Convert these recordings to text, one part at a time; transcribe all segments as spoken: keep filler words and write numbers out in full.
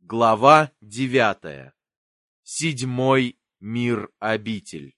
Глава девятая. Седьмой мир-обитель.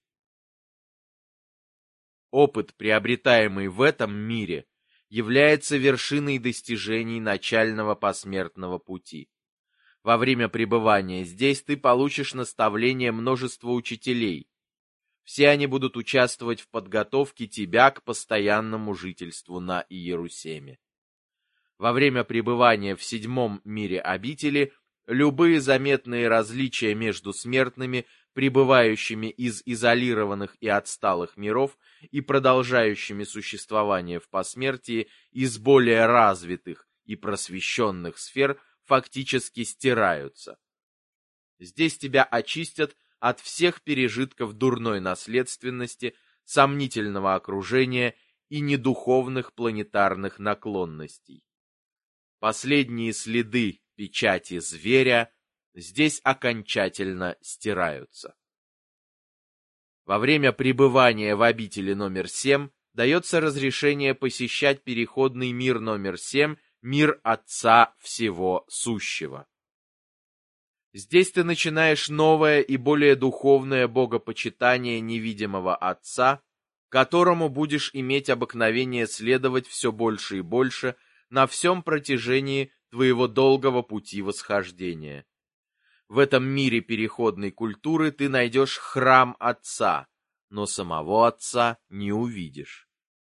Опыт, приобретаемый в этом мире, является вершиной достижений начального посмертного пути. Во время пребывания здесь ты получишь наставление множества учителей. Все они будут участвовать в подготовке тебя к постоянному жительству на Иерусалиме. Во время пребывания в седьмом мире обители любые заметные различия между смертными, пребывающими из изолированных и отсталых миров, и продолжающими существование в посмертии из более развитых и просвещенных сфер, фактически стираются. Здесь тебя очистят от всех пережитков дурной наследственности, сомнительного окружения и недуховных планетарных наклонностей. Последние следы печати зверя здесь окончательно стираются. Во время пребывания в обители номер семь дается разрешение посещать переходный мир номер семь, мир Отца Всего Сущего. Здесь ты начинаешь новое и более духовное богопочитание невидимого Отца, которому будешь иметь обыкновение следовать все больше и больше на всем протяжении твоего долгого пути восхождения. В этом мире переходной культуры ты найдешь храм Отца, но самого Отца не увидишь.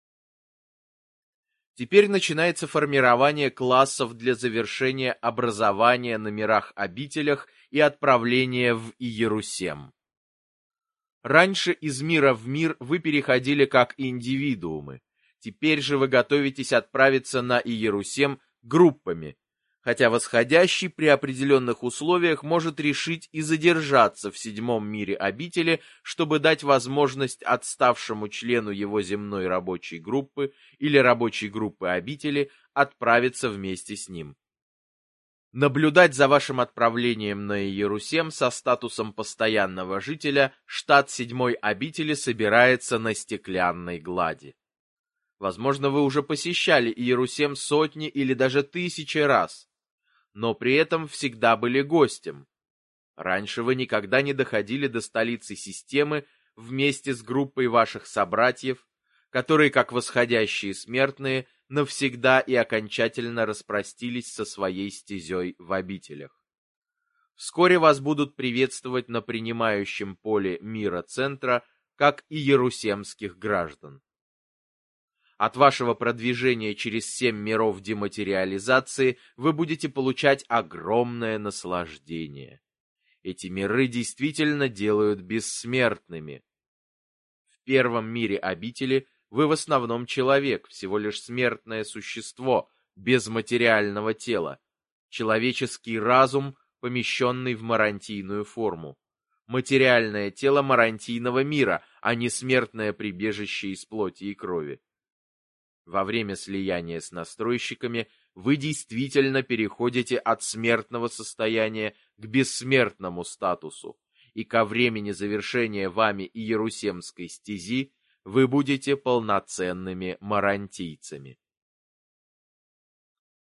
Теперь начинается формирование классов для завершения образования на мирах-обителях и отправления в Иерусалим. Раньше из мира в мир вы переходили как индивидуумы, теперь же вы готовитесь отправиться на Иерусалим группами, хотя восходящий при определенных условиях может решить и задержаться в седьмом мире обители, чтобы дать возможность отставшему члену его земной рабочей группы или рабочей группы обители отправиться вместе с ним. Наблюдать за вашим отправлением на Иерусалим со статусом постоянного жителя штат седьмой обители собирается на стеклянной глади. Возможно, вы уже посещали Иерусалим сотни или даже тысячи раз, но при этом всегда были гостем. Раньше вы никогда не доходили до столицы системы вместе с группой ваших собратьев, которые, как восходящие смертные, навсегда и окончательно распростились со своей стезей в обителях. Вскоре вас будут приветствовать на принимающем поле мира центра, как иерусалимских граждан. От вашего продвижения через семь миров дематериализации вы будете получать огромное наслаждение. Эти миры действительно делают бессмертными. В первом мире обители вы в основном человек, всего лишь смертное существо, без материального тела, человеческий разум, помещенный в марантийную форму, материальное тело марантийного мира, а не смертное прибежище из плоти и крови. Во время слияния с настройщиками вы действительно переходите от смертного состояния к бессмертному статусу, и ко времени завершения вами Иерусалимской стези вы будете полноценными марантийцами.